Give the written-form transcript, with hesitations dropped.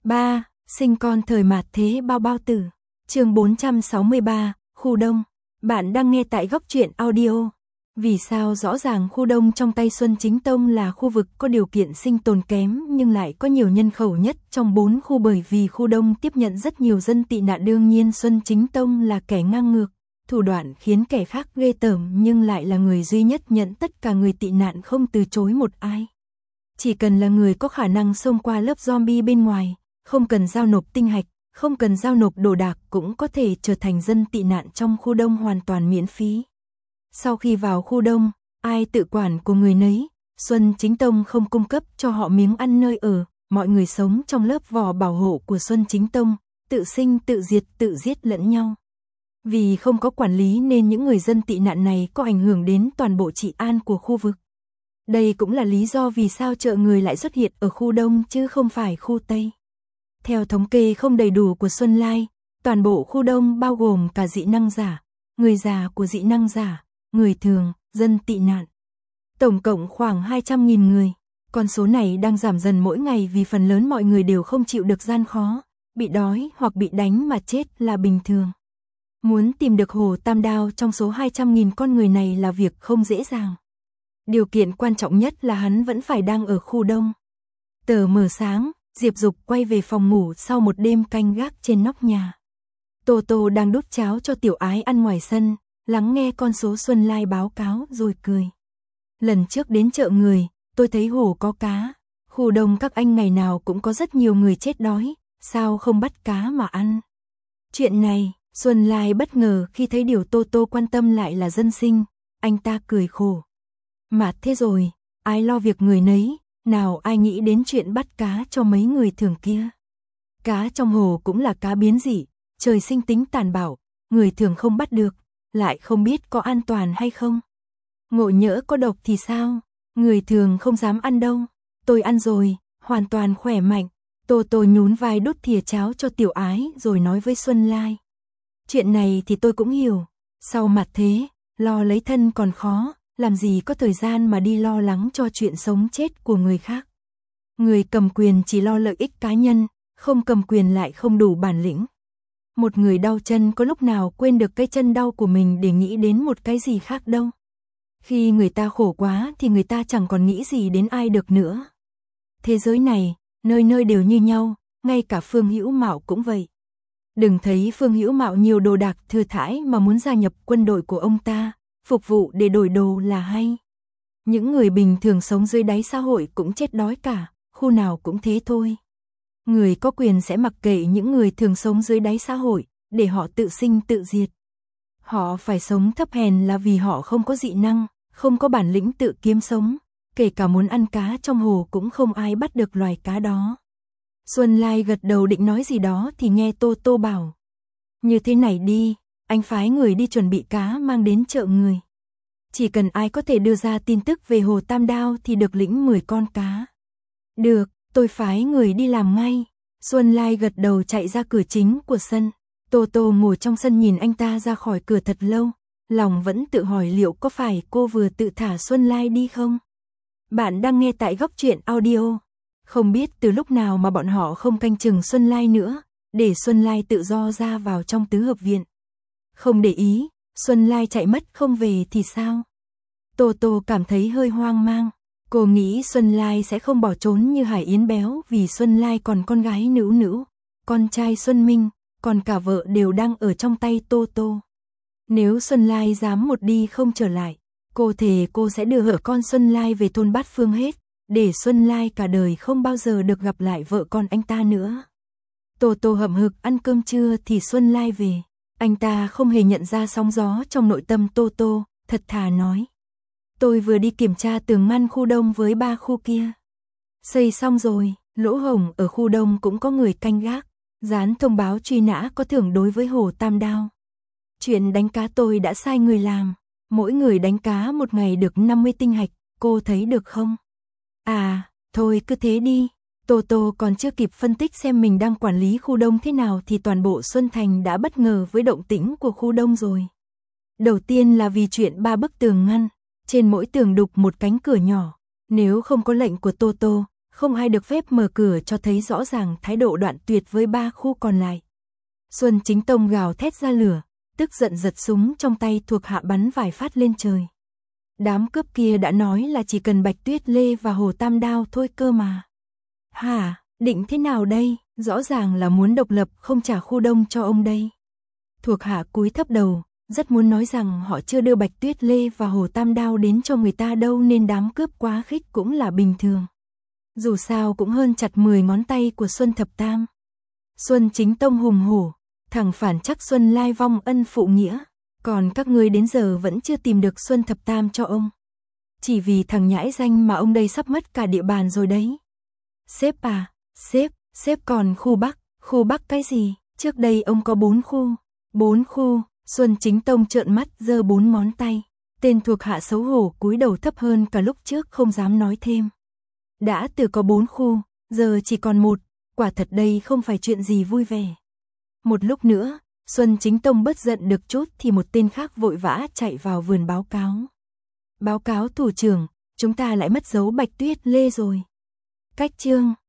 3. Sinh con thời mạt thế bao bao tử. Chương 463, khu đông. Bạn đang nghe tại Góc Truyện Audio. Vì sao rõ ràng khu đông trong tay Xuân Chính Tông là khu vực có điều kiện sinh tồn kém nhưng lại có nhiều nhân khẩu nhất trong 4 khu, bởi vì khu đông tiếp nhận rất nhiều dân tị nạn. Đương nhiên Xuân Chính Tông là kẻ ngang ngược, thủ đoạn khiến kẻ khác ghê tởm, nhưng lại là người duy nhất nhận tất cả người tị nạn, không từ chối một ai. Chỉ cần là người có khả năng xông qua lớp zombie bên ngoài, không cần giao nộp tinh hạch, không cần giao nộp đồ đạc, cũng có thể trở thành dân tị nạn trong khu đông hoàn toàn miễn phí. Sau khi vào khu đông, ai tự quản của người nấy, Xuân Chính Tông không cung cấp cho họ miếng ăn nơi ở, mọi người sống trong lớp vỏ bảo hộ của Xuân Chính Tông, tự sinh tự diệt, tự giết lẫn nhau. Vì không có quản lý nên những người dân tị nạn này có ảnh hưởng đến toàn bộ trị an của khu vực. Đây cũng là lý do vì sao chợ người lại xuất hiện ở khu đông chứ không phải khu tây. Theo thống kê không đầy đủ của Xuân Lai, toàn bộ khu đông bao gồm cả dị năng giả, người già của dị năng giả, người thường, dân tị nạn. Tổng cộng khoảng 200.000 người. Con số này đang giảm dần mỗi ngày vì phần lớn mọi người đều không chịu được gian khó, bị đói hoặc bị đánh mà chết là bình thường. Muốn tìm được Hồ Tam Đao trong số 200.000 con người này là việc không dễ dàng. Điều kiện quan trọng nhất là hắn vẫn phải đang ở khu đông. Tờ mờ sáng, Diệp Dục quay về phòng ngủ sau một đêm canh gác trên nóc nhà. Tô Tô đang đút cháo cho Tiểu Ái ăn ngoài sân, lắng nghe con số Xuân Lai báo cáo rồi cười. Lần trước đến chợ người, tôi thấy hồ có cá. Khu đông các anh ngày nào cũng có rất nhiều người chết đói, sao không bắt cá mà ăn? Chuyện này, Xuân Lai bất ngờ khi thấy điều Tô Tô quan tâm lại là dân sinh, anh ta cười khổ. Mà thế rồi, ai lo việc người nấy, nào ai nghĩ đến chuyện bắt cá cho mấy người thường kia. Cá trong hồ cũng là cá biến dị, trời sinh tính tàn bạo, người thường không bắt được, lại không biết có an toàn hay không. Ngộ nhỡ có độc thì sao, người thường không dám ăn đâu. Tôi ăn rồi, hoàn toàn khỏe mạnh. Tô Tô nhún vai đút thìa cháo cho Tiểu Ái rồi nói với Xuân Lai. Chuyện này thì tôi cũng hiểu, sau mặt thế, lo lấy thân còn khó, làm gì có thời gian mà đi lo lắng cho chuyện sống chết của người khác. Người cầm quyền chỉ lo lợi ích cá nhân, không cầm quyền lại không đủ bản lĩnh. Một người đau chân có lúc nào quên được cái chân đau của mình để nghĩ đến một cái gì khác đâu. Khi người ta khổ quá thì người ta chẳng còn nghĩ gì đến ai được nữa. Thế giới này, nơi nơi đều như nhau, ngay cả Phương Hữu Mạo cũng vậy. Đừng thấy Phương Hữu Mạo nhiều đồ đạc thừa thãi mà muốn gia nhập quân đội của ông ta, phục vụ để đổi đồ là hay. Những người bình thường sống dưới đáy xã hội cũng chết đói cả, khu nào cũng thế thôi. Người có quyền sẽ mặc kệ những người thường sống dưới đáy xã hội, để họ tự sinh tự diệt. Họ phải sống thấp hèn là vì họ không có dị năng, không có bản lĩnh tự kiếm sống, kể cả muốn ăn cá trong hồ cũng không ai bắt được loài cá đó. Xuân Lai gật đầu định nói gì đó thì nghe Tô Tô bảo. Như thế này đi, anh phái người đi chuẩn bị cá mang đến chợ người. Chỉ cần ai có thể đưa ra tin tức về Hồ Tam Đao thì được lĩnh 10 con cá. Được, tôi phái người đi làm ngay. Xuân Lai gật đầu chạy ra cửa chính của sân. Tô Tô ngồi trong sân nhìn anh ta ra khỏi cửa thật lâu, lòng vẫn tự hỏi liệu có phải cô vừa tự thả Xuân Lai đi không? Bạn đang nghe tại Góc Truyện Audio. Không biết từ lúc nào mà bọn họ không canh chừng Xuân Lai nữa, để Xuân Lai tự do ra vào trong tứ hợp viện. Không để ý, Xuân Lai chạy mất không về thì sao? Tô Tô cảm thấy hơi hoang mang. Cô nghĩ Xuân Lai sẽ không bỏ trốn như Hải Yến béo vì Xuân Lai còn con gái Nữu Nữu, con trai Xuân Minh, còn cả vợ đều đang ở trong tay Tô Tô. Nếu Xuân Lai dám một đi không trở lại, cô thề cô sẽ đưa hở con Xuân Lai về thôn Bát Phương hết, để Xuân Lai cả đời không bao giờ được gặp lại vợ con anh ta nữa. Tô Tô hậm hực ăn cơm trưa thì Xuân Lai về. Anh ta không hề nhận ra sóng gió trong nội tâm Tô Tô, thật thà nói. Tôi vừa đi kiểm tra tường ngăn khu đông với 3 khu kia. Xây xong rồi, lỗ hổng ở khu đông cũng có người canh gác, dán thông báo truy nã có thưởng đối với Hồ Tam Đao. Chuyện đánh cá tôi đã sai người làm, mỗi người đánh cá một ngày được 50 tinh hạch, cô thấy được không? À, thôi cứ thế đi. Tô Tô còn chưa kịp phân tích xem mình đang quản lý khu đông thế nào thì toàn bộ Xuân Thành đã bất ngờ với động tĩnh của khu đông rồi. Đầu tiên là vì chuyện 3 bức tường ngăn, trên mỗi tường đục một cánh cửa nhỏ, nếu không có lệnh của Tô Tô, không ai được phép mở cửa cho thấy rõ ràng thái độ đoạn tuyệt với 3 khu còn lại. Xuân Chính Tông gào thét ra lửa, tức giận giật súng trong tay thuộc hạ bắn vài phát lên trời. Đám cướp kia đã nói là chỉ cần Bạch Tuyết Lê và Hồ Tam Đao thôi cơ mà. Hả, định thế nào đây, rõ ràng là muốn độc lập không trả khu đông cho ông đây. Thuộc hạ cúi thấp đầu, rất muốn nói rằng họ chưa đưa Bạch Tuyết Lê và Hồ Tam Đao đến cho người ta đâu nên đám cướp quá khích cũng là bình thường. Dù sao cũng hơn chặt 10 ngón tay của Xuân Thập Tam. Xuân Chính Tông hùng hổ, thằng phản chắc Xuân Lai vong ân phụ nghĩa, còn các ngươi đến giờ vẫn chưa tìm được Xuân Thập Tam cho ông. Chỉ vì thằng nhãi danh mà ông đây sắp mất cả địa bàn rồi đấy. Sếp à, sếp còn khu Bắc cái gì, trước đây ông có 4 khu. 4 khu, Xuân Chính Tông trợn mắt giơ 4 ngón tay, tên thuộc hạ xấu hổ cúi đầu thấp hơn cả lúc trước không dám nói thêm. Đã từ có 4 khu, giờ chỉ còn 1, quả thật đây không phải chuyện gì vui vẻ. Một lúc nữa, Xuân Chính Tông bất giận được chút thì một tên khác vội vã chạy vào vườn báo cáo. Báo cáo thủ trưởng, chúng ta lại mất dấu Bạch Tuyết Lê rồi. Cách chương